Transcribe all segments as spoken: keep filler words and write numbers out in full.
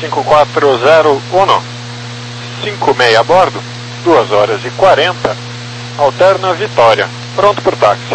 cinco quatro zero um, cinco seis a bordo, duas horas e quarenta, alterna Vitória, pronto por táxi.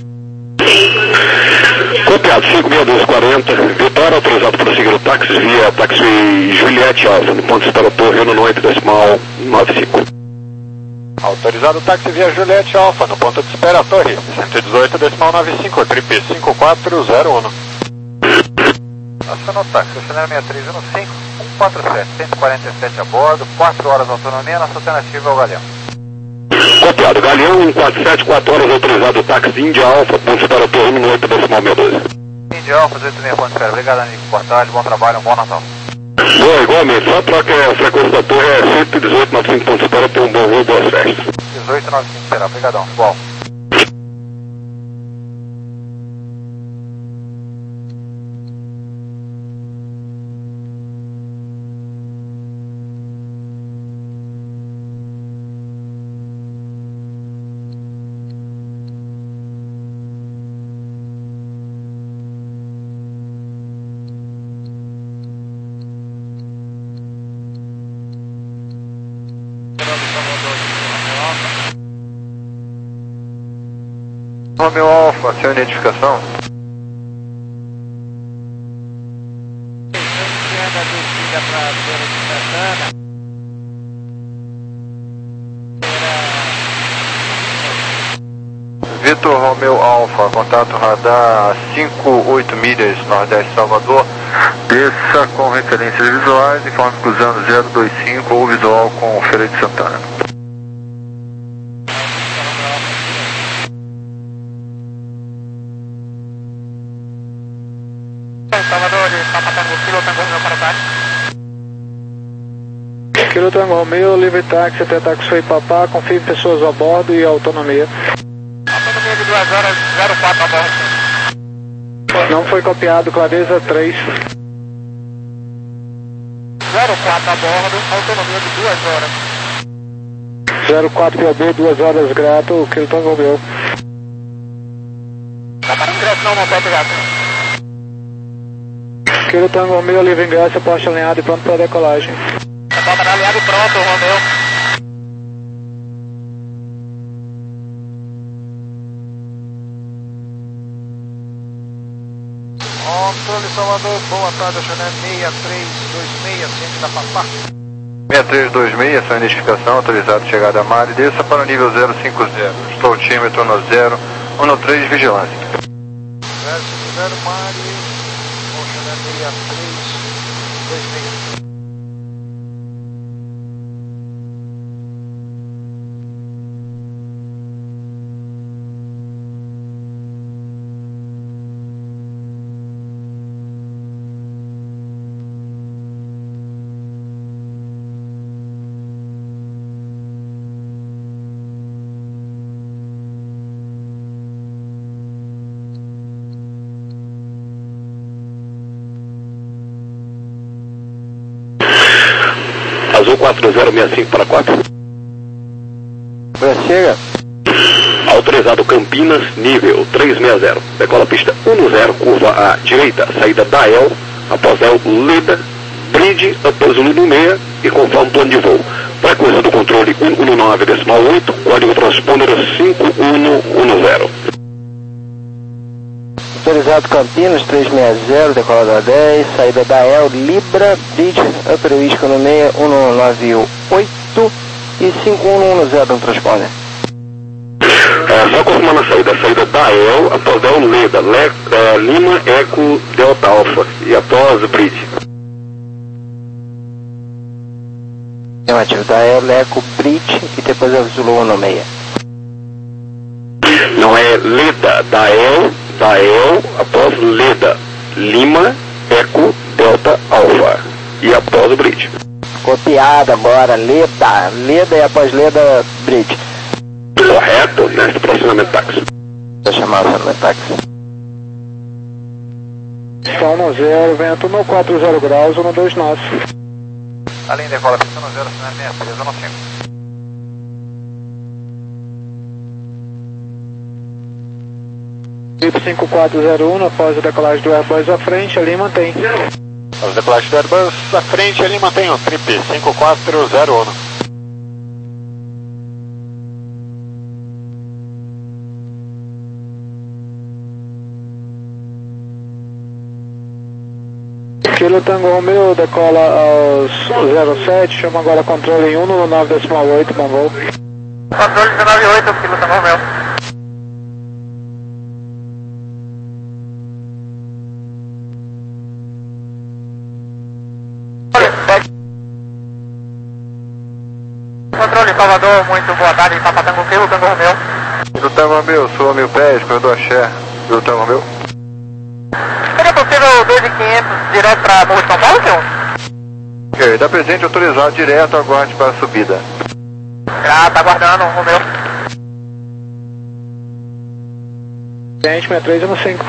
Copiado, cinco seis dois quarenta, Vitória, autorizado para seguir o táxi via táxi Juliette Alfa, no ponto de espera Torre, no oito decimal nove cinco. Autorizado o táxi via Juliette Alfa, no ponto de espera Torre, cento e dezoito decimal nove cinco, trip cinco quatro zero um. Acionou o táxi, acionário seis três um cinco, um quatro sete, cento e quarenta e sete a bordo, quatro horas de autonomia, nossa alternativa é o Galeão. Copiado, Galeão um quatro sete, quatro horas, autorizado o táxi Índia Alfa, ponto de espera Torre, no oito decimal seis dois. Índia Alfa, oito seis ponto de espera, obrigado amigo, boa tarde, bom trabalho, um bom Natal. Boa, igualmente, só troca a frequência da torre é cento e dezoito nove cinco ponto de espera, tem um bom voo, boas festas. dezoito nove cinco, será, obrigadão, igual. Romeo Alfa, sua identificação? Vitor Romeo Alfa, contato radar cinco oito milhas, Nordeste Salvador. Desça com referências visuais, informe cruzando zero dois cinco ou visual com Feira de Santana. Kilo Tango Romeo, livre táxi até táxi foi Papá, confirme pessoas a bordo e autonomia. Autonomia de duas horas, zero quatro a bordo. Não foi copiado, clareza três. zero quatro a bordo, autonomia de duas horas. zero quatro P B, duas horas grato, Kilo Tango Romeo. Tá para ingresso não, não pode gato. Kilo Tango Romeo, livre ingresso, poste alinhado e pronto para decolagem. Tá para alinhado e pronto, Romeo. Controle Salvador, boa tarde, acionário seis três dois seis, ciente da Papá. seis três dois seis, sua identificação, autorizado chegada a Mari, desça para o nível zero cinco zero, estou altímetro no zero, um no três, vigilância. zero cinco zero, Mari, acionário seis três dois seis. Azul quatro zero seis cinco para quatro. Chega. Autorizado Campinas, nível trezentos e sessenta. Decola pista dez, curva à direita, saída da El, após El, Leda, Bridge, após o Lino seis e conforme plano de voo. Frequência do controle cento e dezenove decimal oito, código transponder cinco um um zero. Autorizado Campinas, trezentos e sessenta, decolada dez, saída da El, Libra, Bridge, Upper Whisky no seis um nove oito e cinco um um zero no transponder. É, só confirmando a saída, a saída da El, após El, Leda, Le, é, Lima, Eco, Delta Alpha e após Bridge. Afirmativo, da El, Eco, Bridge e depois é o Zulu um no seis. Não é Leda, da El, da El, após Leda, Lima, Eco, Delta, Alpha e após o Bridge. Copiada agora, Leda, Leda e após Leda, Bridge. Correto, nesse aproximamento táxi. Vou chamar o meu táxi. São no zero, vento no quatro zero graus, um dois nove. Além da decola, pista no zero, acionário seis três um cinco. Trip cinco quatro zero um, após a decolagem do Airbus à frente, ali mantém. Para os decolagens do Airbus, à frente ele mantém o trip cinco quatro zero um. Kilo Tango Romeo decola aos zero sete, chama agora controle em um no nove decimal oito, bom voo. Controle dezenove oito, Kilo Tango Romeo. Controle Salvador, muito boa tarde, Papa Tango, Kilo Tango Romeo. Kilo Tango Romeo, sul mil pés, corredor Axé, Kilo Tango Romeo. Seria possível dois mil e quinhentos direto para Morro de São Paulo, senhor? Ok, dá presente autorizado direto, aguarde para a subida. Ah, tá aguardando, Romeu. Gente, sessenta e três um cinco.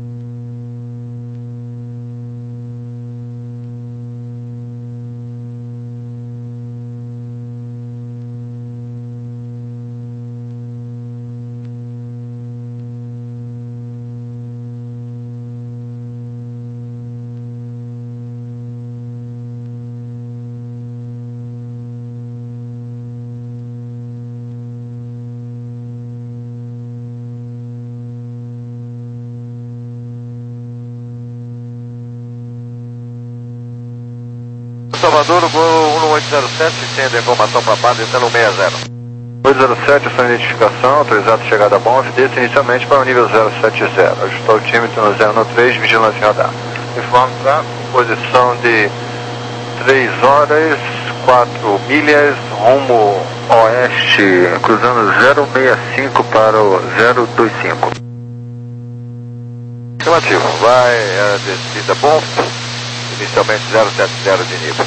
Salvador, o voo um oito zero sete, tendo a informação para a base, descendo sessenta. oito zero sete, sua identificação, autorizado chegada a bom, desce inicialmente para o nível zero sete zero. Ajustou o tímetro no zero três, vigilância em radar. Informe para posição de três horas, quatro milhas, rumo oeste, cruzando zero seis cinco para o zero dois cinco. Afirmativo, vai a descida bom. Inicialmente zero sete zero de nível.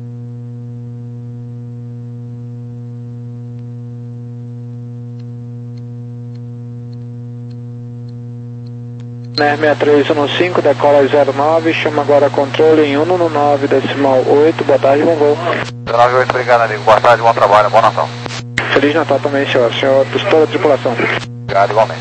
N R sessenta e três um cinco, decola zero nove, chama agora controle em um no nove decimal oito, boa tarde, bom voo. nove oito, obrigado amigo, boa tarde, bom trabalho, boa Natal. Feliz Natal também, senhor, senhor, toda a tripulação. Obrigado, igualmente.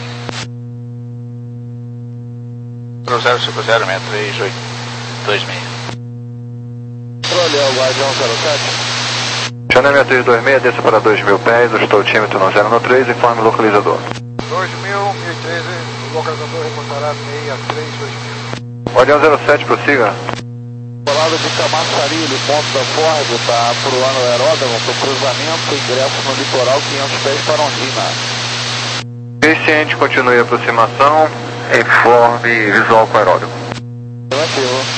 zero cinco zero seis três oito dois seis. Controle, é o Guardião zero sete. Channel sessenta e três dois seis, desça para dois mil pés, ajustou o tímetro no zero três, informe o localizador. dois mil, mil e treze, o localizador reportará sessenta e três dois mil. Guardião zero sete, prossiga. Colado de Camaçarilho, ponto da Ford, está para o ano aeródromo, para o cruzamento, ingresso no litoral, quinhentos pés para Ondina. Ciente, continue a aproximação, informe visual com aeródromo. Relativo.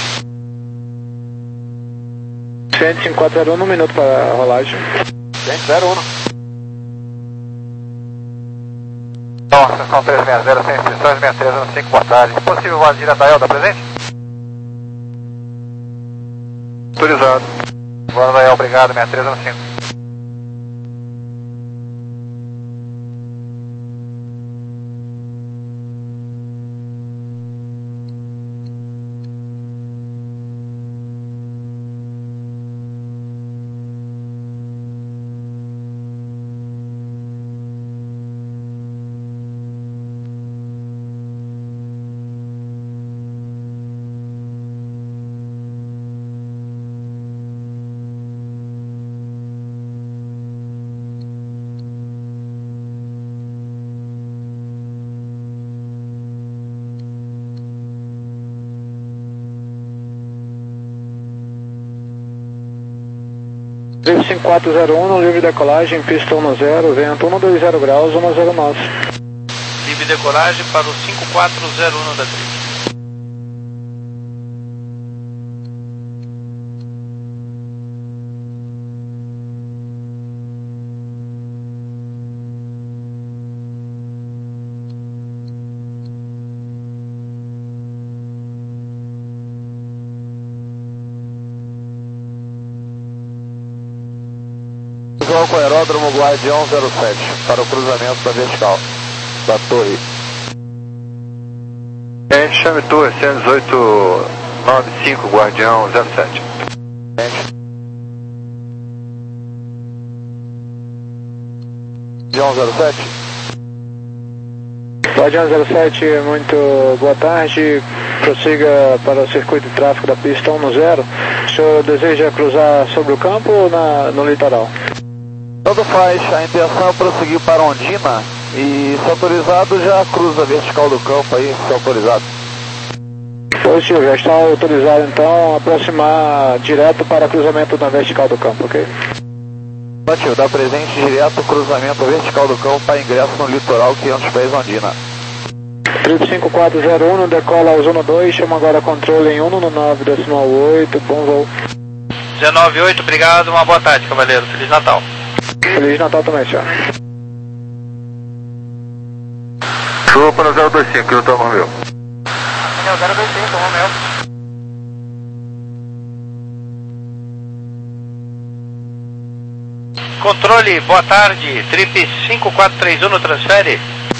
Ciente cinco quatro zero um, um minuto para a rolagem. Ciente zero um. Então, sessão trezentos e sessenta, sem inscrições, sessenta e três um cinco, boa tarde. Possível voar direto da Elda presente? Autorizado. Voando da Elda, obrigado, sessenta e três um cinco. cinco quatro zero um, no livre decolagem, pista um no zero, vento um dois zero graus, um zero nove. Livre decolagem para o cinco quatro zero um da trilha. Visual com aeródromo Guardião zero sete, para o cruzamento da vertical, da torre. Gente, chame torre cento e dezoito noventa e cinco, Guardião zero sete. Guardião zero sete. Guardião zero sete, muito boa tarde. Prossiga para o circuito de tráfego da pista um zero. O senhor deseja cruzar sobre o campo ou na, no litoral? Tanto faz, a intenção é prosseguir para Ondina e, se autorizado, já cruza a vertical do campo aí, se autorizado. Positivo, já está autorizado então aproximar direto para cruzamento na vertical do campo, ok? Positivo, dá presente direto, cruzamento vertical do campo para ingresso no litoral quinhentos pés Ondina. Trip cinco quatro zero um, decola ao zona dois, chama agora controle em um nove decimal oito, bom voo. dezenove oito, obrigado, uma boa tarde, cavaleiro, Feliz Natal. Feliz Natal também, senhor. Show para zero dois cinco, que eu tomo meu. zero dois cinco, Romeu. Controle, boa tarde, Trip cinco quatro três um no transfere.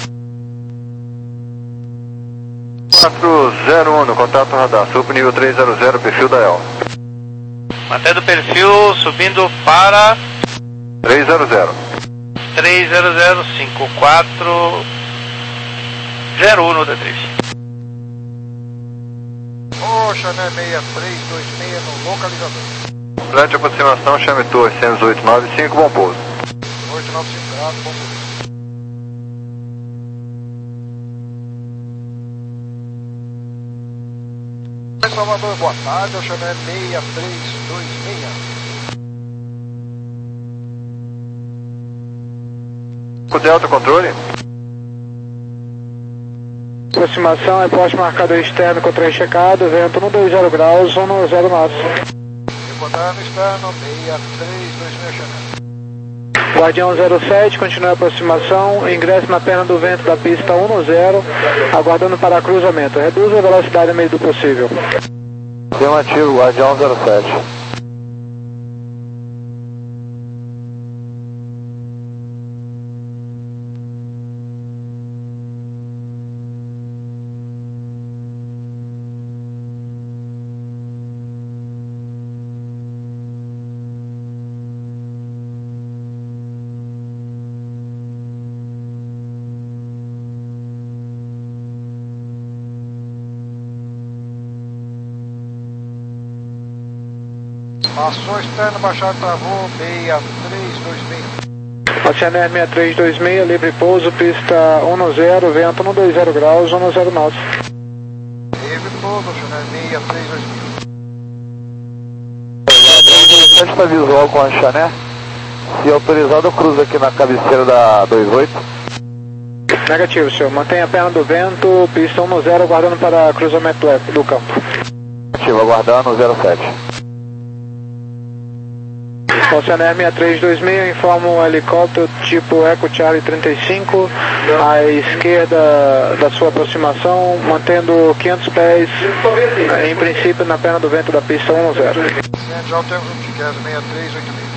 quatro zero um, no contato radar, subo nível trezentos, perfil da E L. Mantendo o perfil, subindo para trezentos. trezentos, cinco quatro zero um no Detrif. Oxa, né, seis três dois seis no localizador. Plante de aproximação, chame torre cento e oito nove cinco, bom pouso. oito nove cinco grado, bom pouso. Salvador, boa tarde, eu chamei seis três dois seis. O Delta controle? Aproximação é poste marcador externo com trem checado, vento um dois zero graus, um zero nove. Reportando externo, seis três dois seis, Chanel. Guardião zero sete, continua a aproximação, ingresso na perna do vento da pista um zero, aguardando para cruzamento. Reduza a velocidade no meio do possível. Afirmativo, Guardião zero sete. Passou externo, baixado, travou, seis três dois seis. Oceaner seis três dois seis, livre pouso, pista um zero, vento um dois zero graus, um zero nove. Livre pouso, Oceaner seis três dois seis. Antes para visual com a Chané, se autorizado eu cruzo aqui na cabeceira da dois oito. Negativo, senhor. Mantenha a perna do vento, pista um zero, aguardando para cruzamento do, do campo. Negativo, aguardando zero sete. Oceaner seis três dois seis, informa um helicóptero tipo Eco Charlie trinta e cinco, à esquerda da sua aproximação, mantendo quinhentos pés, em princípio na perna do vento da pista um zero. Já o tempo de seis três oito seis.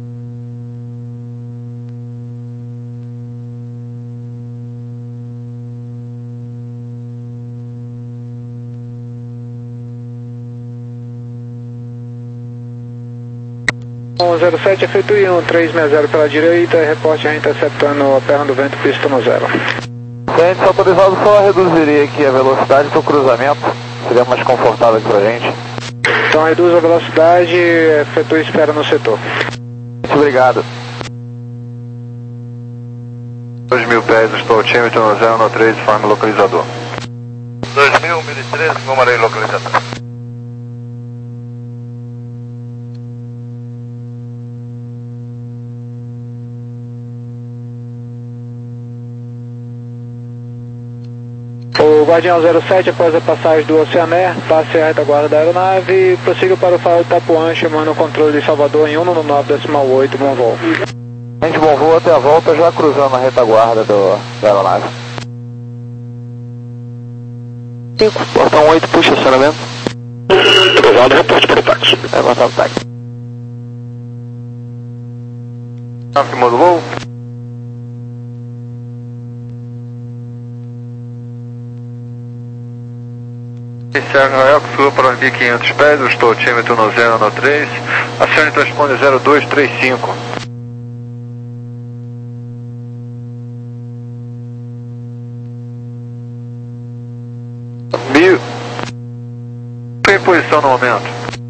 um zero sete, efetue um três seis zero pela direita, reporte já interceptando a perna do vento, pista no zero. Se se autorizado, só reduziria aqui a velocidade para o cruzamento, seria mais confortável aqui pra gente. Então reduz a velocidade, efetue espera no setor. Muito obrigado. dois mil pés, estou altímetro no zero três, informe localizador. dois mil, mil e treze, número localizador. O Guardião zero sete, após a passagem do Oceaner, passe a retaguarda da aeronave e prossiga para o faro de Itapuã, chamando o controle de Salvador em um nove decimal oito, bom voo. Gente, bom voo até a volta, já cruzando a retaguarda do, da aeronave. cinco, portão oito, puxa acionamento. Aprovado, reporte para o táxi. É, avançado o táxi. Que modulou? Sérgio Noel, que suba para os mil e quinhentos pés, eu estou altímetro no zero três, acione e transponder zero dois três cinco. posição no momento?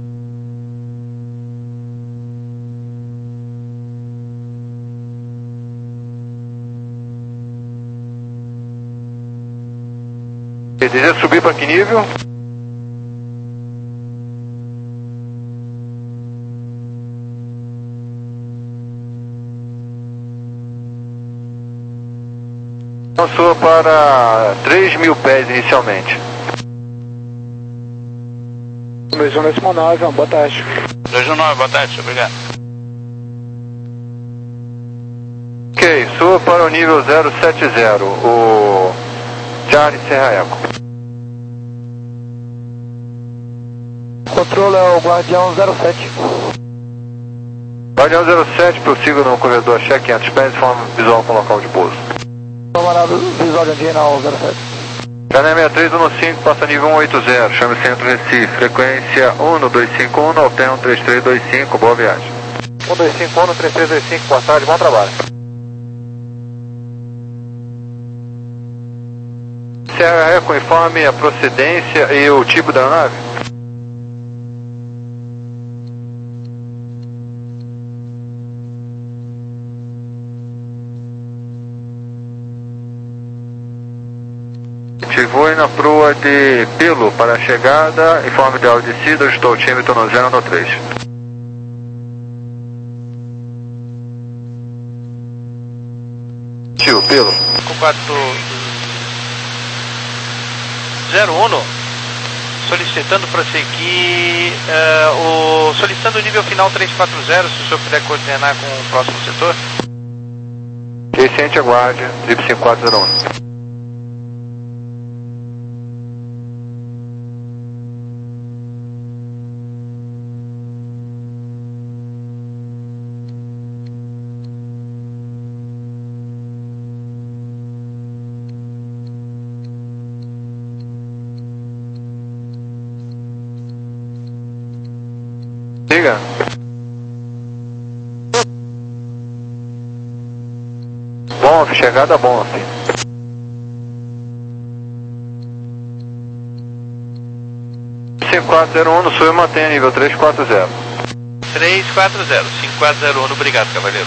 Deseja subir para que nível? Avançou para três mil pés inicialmente. dois um décimo nove, boa tarde. dois um nove, boa tarde, obrigado. Ok, suba para o nível zero sete zero, o Charlie Serra Eco. Controle é o Guardião zero sete. Guardião zero sete, prossiga no corredor check quinhentos pés e forma visual com local de pouso. Camarada visual de antena zero sete. Canal sessenta e três um cinco, passa nível cento e oitenta, chame Centro Recife, frequência um dois cinco um, alterna três três dois cinco, boa viagem. um dois cinco um, três três dois cinco, boa tarde, bom trabalho. Serra Eco, informe a procedência e o tipo da nave. Voe na proa de Pelo para a chegada, informe de descida, estou o time, estou no zero no três. Tio, Pelo. quatro zero um, solicitando prosseguir, uh, o, solicitando o nível final três quatro zero, se o senhor puder coordenar com o próximo setor. Recente aguarde, trip cinco quatro zero um. Diga. Bom, chegada bom. cinco quatro zero um, no sul mantém nível três quatro zero. três quatro zero, cinco quatro zero um, obrigado, cavaleiro.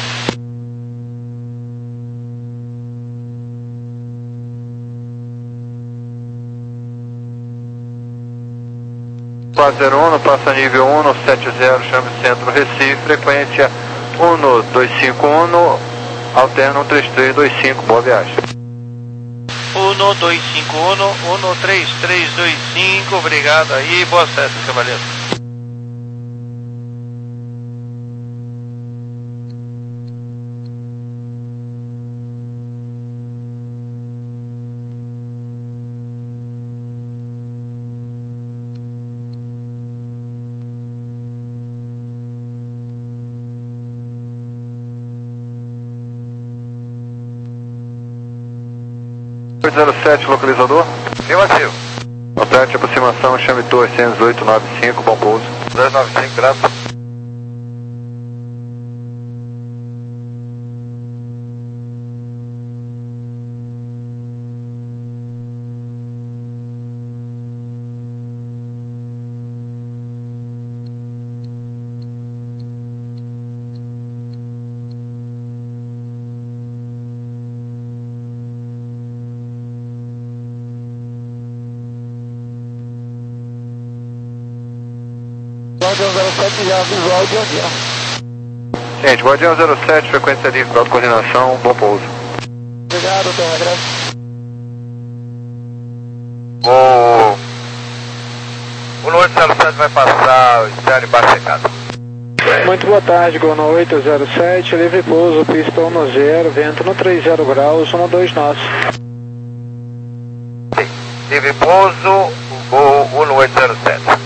quatro zero um, passa nível um sete zero, chame Centro Recife, frequência um dois cinco um, alterna um três três dois cinco, boa viagem. um dois cinco um, um três três dois cinco, obrigado aí, boas festas, cavaleiro. zero sete, localizador. Afirmativo. Aperte aproximação, chame Torre cem e oito nove cinco, bom pouso. dois nove cinco, graças. Guardião zero sete já visual de avião. Gente, Guardião zero sete, frequência livre, alta coordenação, bom pouso. Obrigado, tenho agradeço. O... O Norte zero sete vai passar o externo embaixo secado. Muito boa tarde, Gol no oito zero sete, livre pouso, pistão no zero, vento no três zero graus, um dois nós. Sim, livre pouso, o um oito zero sete.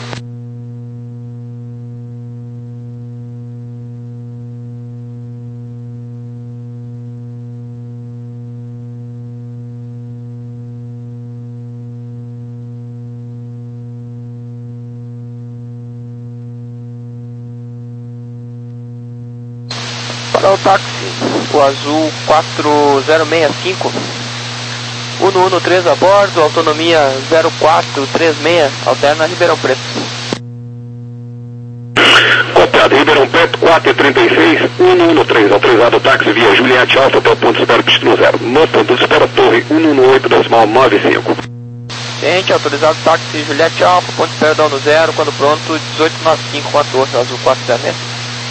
Para o táxi, o azul quatro zero seis cinco, um um três a bordo, autonomia zero quatro três seis, alterna Ribeirão Preto. quatro e trinta e seis, um um três, autorizado táxi via Juliette Alfa até o ponto de espera pista no zero. No ponto de espera, torre um um oito, decimal nove cinco. Ciente, autorizado táxi Juliette Alfa, ponto de espera down no zero, quando pronto, dezoito noventa e cinco com a torre, azul quatro zero seis.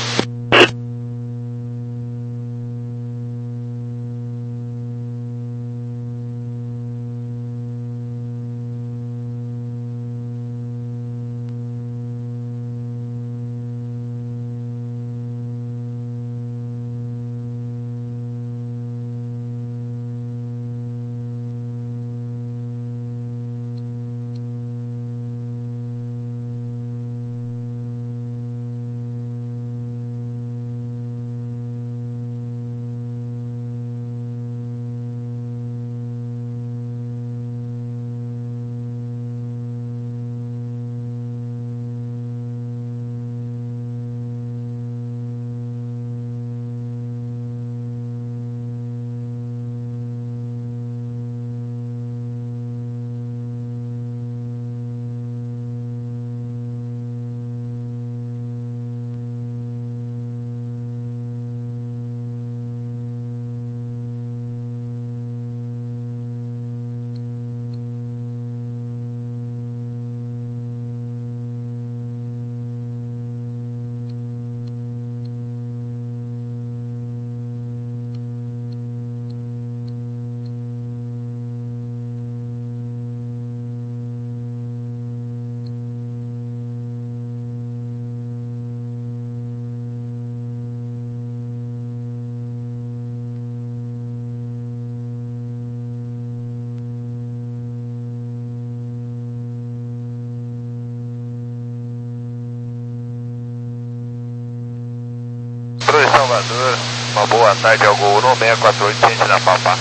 Salvador, uma boa tarde ao Gol um seis quatro oito, ciente da Papá.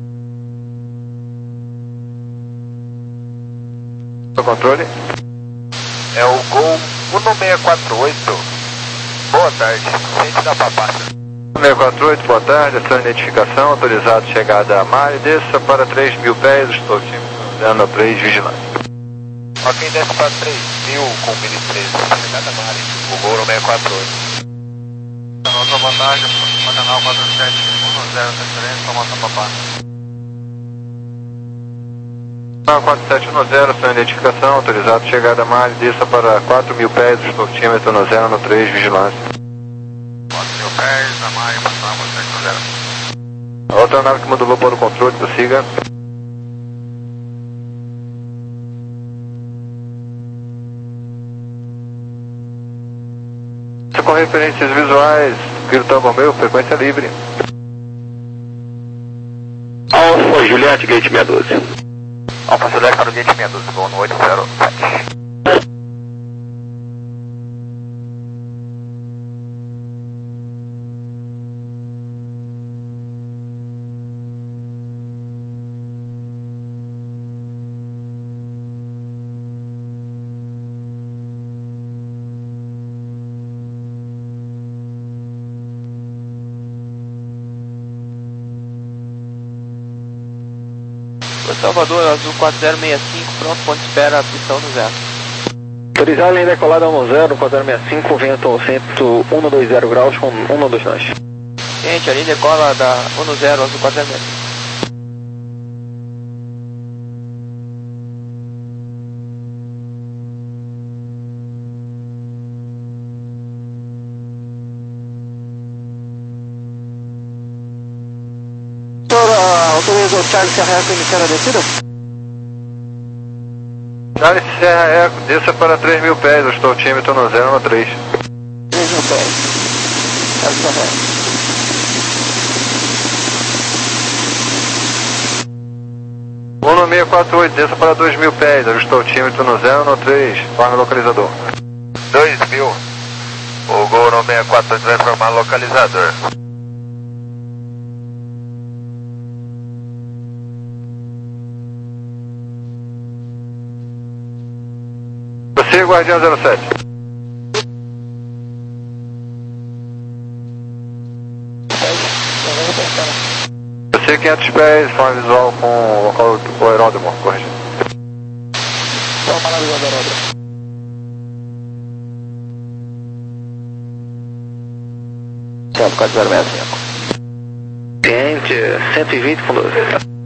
O controle? É o Gol um seis quatro oito, boa tarde, ciente da Papá. um seis quatro oito, boa tarde, essa identificação, autorizado chegada a Mari, desça para três mil pés, estou dando três vigilante. Ok, desce para três mil com mil e treze, chegada a Mari, o Gol um seis quatro oito. Nossa vantagem, canal quatro sete um zero, transferência, tomada Papá. quatro sete um zero, sua identificação, autorizado chegada a Mali, desça para quatro mil pés, estortímetro no zero no três, vigilância. quatro mil pés, a Mali, passar quatro sete um zero. A outra nave que modulou para o controle, prossiga. Com referências visuais, Grito Bombeiro, frequência livre. Alfa Juliette, gate seiscentos e doze. Alfa Juliette para o gate seiscentos e doze, voo no oito zero sete. Salvador, azul quatro zero seis cinco, pronto, ponto de espera, pistão no zero. Autorizado em decolada um zero, quatro zero seis cinco, vento cento um dois zero graus com um dois nós. Gente, ali decola da um zero, azul quatro zero seis cinco. Autoriza o Charlie Serra Eco iniciar a descida? Charlie Serra Eco, desça para três mil pés, eu estou o tímetro no zero no três. três mil pés. Charlie Serra Eco. um seis quatro oito, desça para dois mil pés, eu estou o tímetro no zero no três, forma localizador. dois mil. O Gol no seis quatro oito vai formar localizador. Você, Guardião zero sete. Você, quinhentos pés, forma visual com o local do aeródromo, corrigindo. Então, maravilhoso aeródromo. Azul quatro zero seis cinco. Cliente, cento e vinte com doze.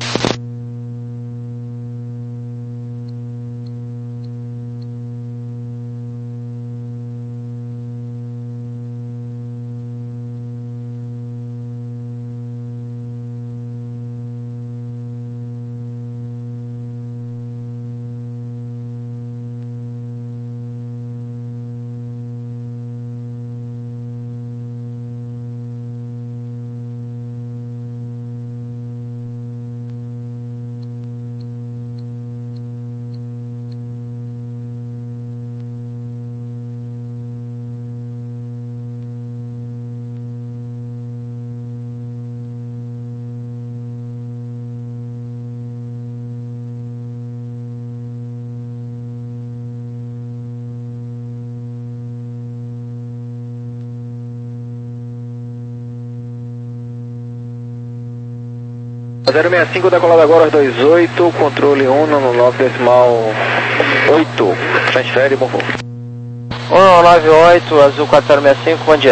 zero seis cinco decolado agora aos dois oito, controle um no nove decimal oito, transfere, bom voo. um nove oito, Azul quatro zero seis cinco, bom dia.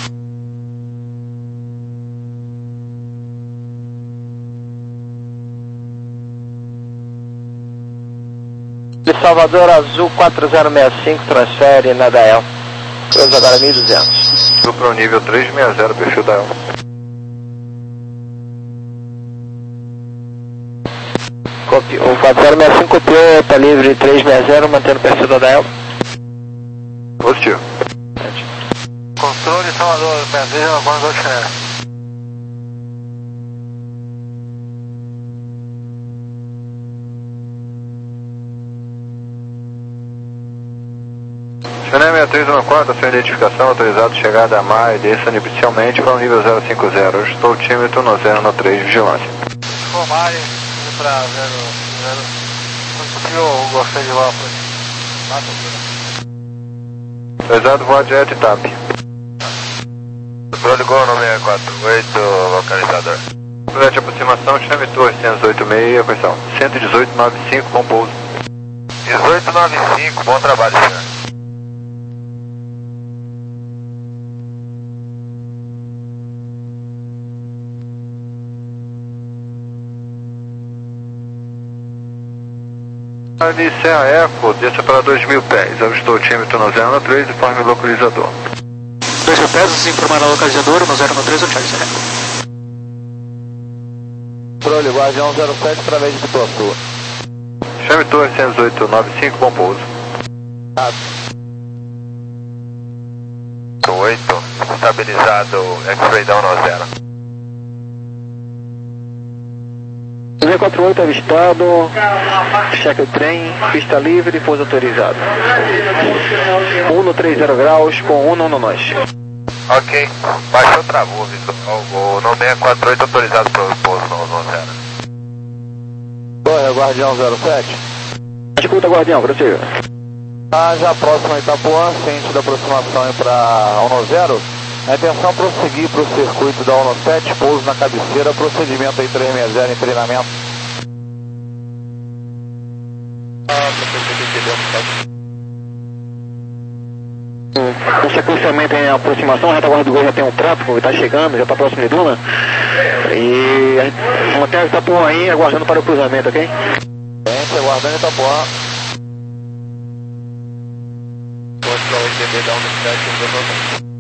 De Salvador, Azul quatro zero seis cinco, transfere na Dael. Cruza agora mil e duzentos. Subiu para o nível três seis zero, perfil Dael. O quatro zero seis cinco copiou, está livre três seis zero, mantendo o perfil da Dael. Positivo. Controle Salvador, Pedrinho, agora dois Chanel. Chanel seis três um quatro, sua identificação, autorizado chegada a mar e desça inicialmente para o nível zero cinco zero. Estou o tímetro no zero no três, vigilância. Formarem, indo para zero zero. Se possível, eu gostei de lá, foi. Autorizado voar jet TAP. Proligou no seis quatro oito, localizador. Durante a aproximação, chame torre cento e oito seis, questão cento e dezoito noventa e cinco, bom pouso. dezoito noventa e cinco, bom trabalho, senhor. Iniciar a Eco, desça para dois mil pés. Ajustou o tímetro no zero no três e forme o localizador. dois mil pés, se informar o localizador no zero no três, o Charlie Serra. Controle, Guardião zero sete, através de Pituaçu. Chame torre cento e dezoito noventa e cinco, bom pouso. oito, estabilizado, X-Ray down no zero. zero quatro oito avistado, cheque o trem, pista livre, pouso autorizado. um no trinta graus com um no nós. Ok, baixou, travou, visual. O no seis quatro oito autorizado para o pouso no, no zero. Torre, Guardião zero sete. Escuta, Guardião, prossiga. Tá já próximo a Itapuã, ciente da aproximação para um zero. A intenção é prosseguir para o circuito da um sete, pouso na cabeceira, procedimento aí três seis zero em treinamento. O sequenciamento em aproximação, a retaguarda do Gol já tem um tráfego, está chegando, já está próximo de Duna. E a gente mantém a Itapuã aí, aguardando para o cruzamento, ok? Ciente, aguardando Itapuã. Pode dar o I D B da um sete,